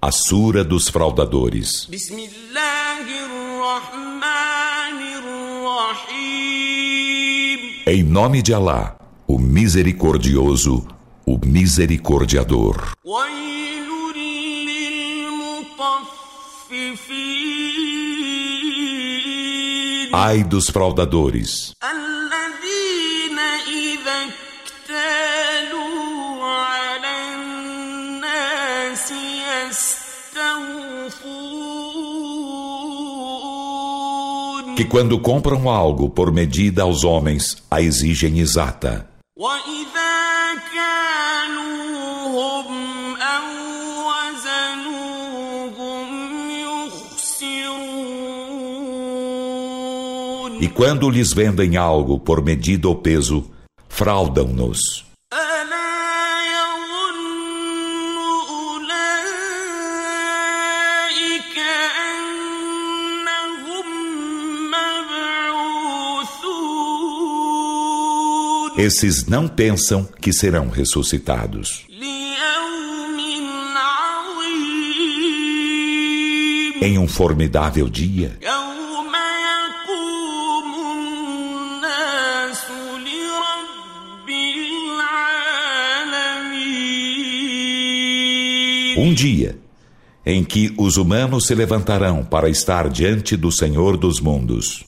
A Sura dos Fraudadores. Em nome de Alá, o Misericordioso, o Misericordiador. Ai dos fraudadores, que quando compram algo por medida aos homens, a exigem exata. E quando lhes vendem algo por medida ou peso, fraudam-nos. Esses não pensam que serão ressuscitados. Em um formidável dia, um dia em que os humanos se levantarão para estar diante do Senhor dos mundos.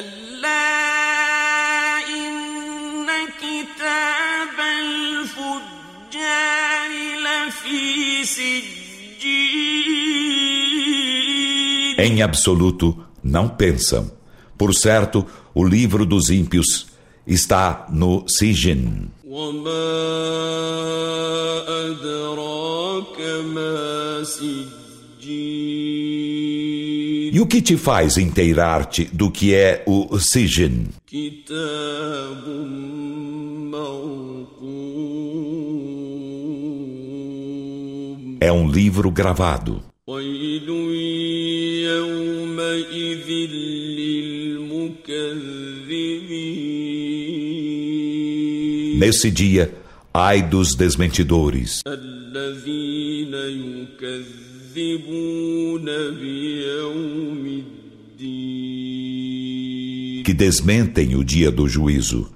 Em absoluto, não pensam. Por certo, o livro dos ímpios está no Sijin. E o que te faz inteirar-te do que é o Sijin? É um livro gravado. Nesse dia, ai dos desmentidores, que desmentem o dia do juízo.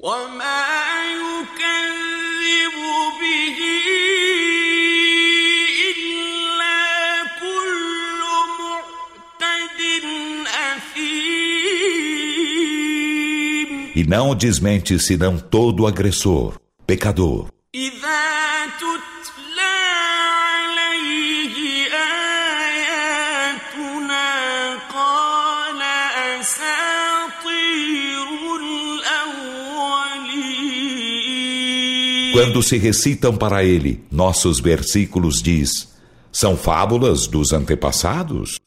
E não o desmente senão todo agressor, pecador. Quando se recitam para ele nossos versículos, diz: são fábulas dos antepassados?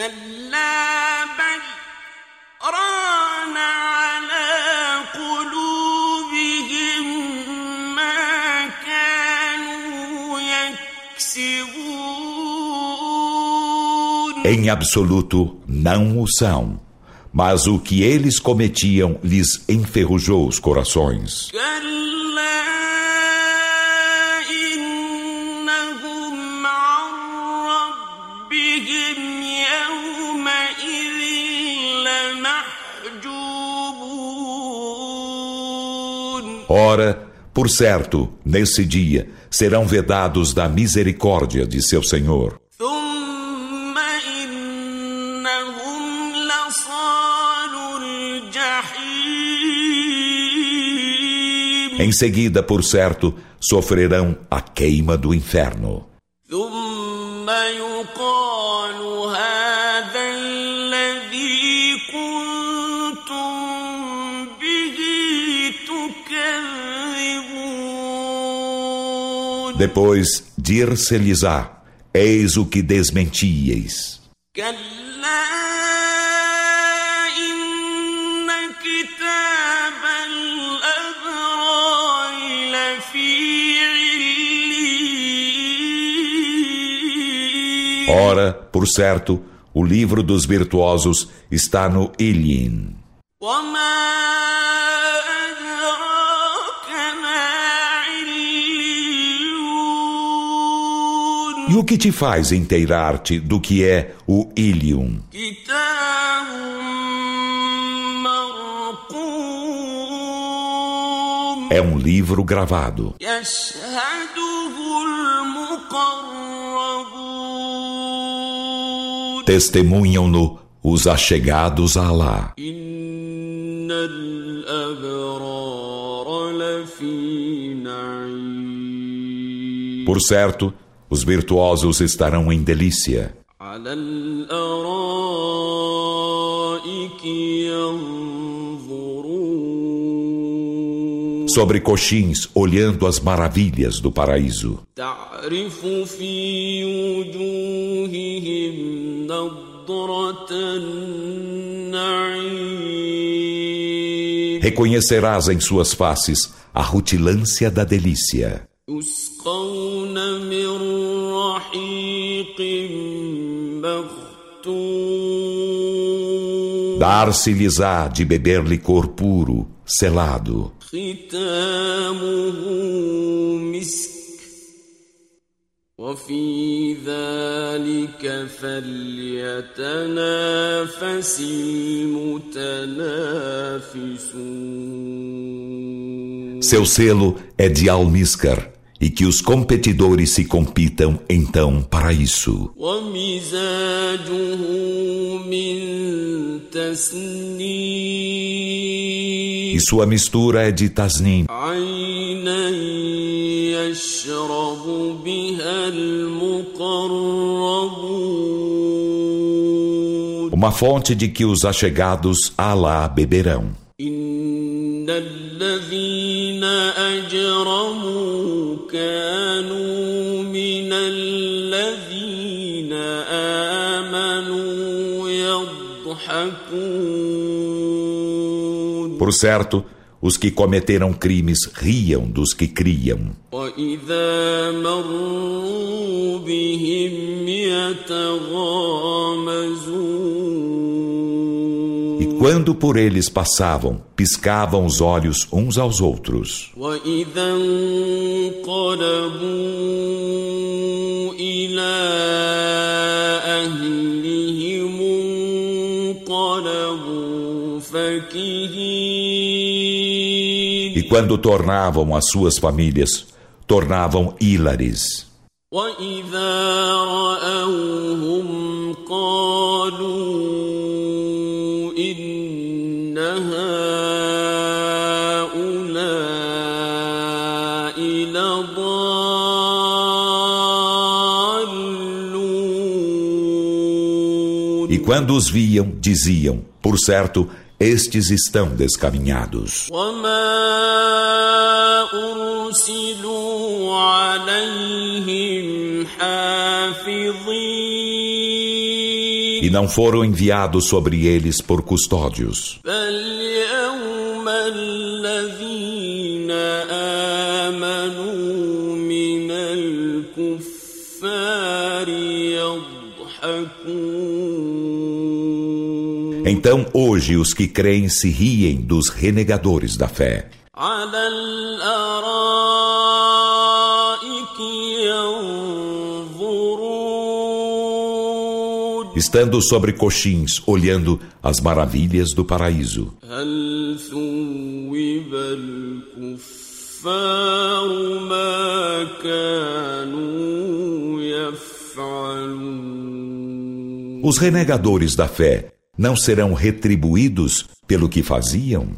Em absoluto, não o são. Mas o que eles cometiam lhes enferrujou os corações. Ora, por certo, nesse dia, serão vedados da misericórdia de seu Senhor. Em seguida, por certo, sofrerão a queima do inferno. Depois dir-se-lhes-á: eis o que desmentíeis. Ora, por certo, o livro dos virtuosos está no Ilyin. E E o que te faz inteirar-te do que é o Ilium? É um livro gravado. Testemunham-no os achegados a Alá. Por certo, os virtuosos estarão em delícia. Sobre coxins, olhando as maravilhas do paraíso. Reconhecerás em suas faces a rutilância da delícia. Dar-se-lhes-á de beber licor puro, selado. Seu selo é de almíscar, e que os competidores se compitam então para isso. E sua mistura é de tasnim, uma fonte de que os achegados a Alá beberão. Por certo, os que cometeram crimes riam dos que criam. E quando por eles passavam, piscavam os olhos uns aos outros. E quando tornavam as suas famílias, tornavam hilares. E quando os viam, diziam, por certo, estes estão descaminhados. E não foram enviados sobre eles por custódios. Então hoje os que creem se riem dos renegadores da fé. Estando sobre coxins, olhando as maravilhas do paraíso. Os renegadores da fé não serão retribuídos pelo que faziam?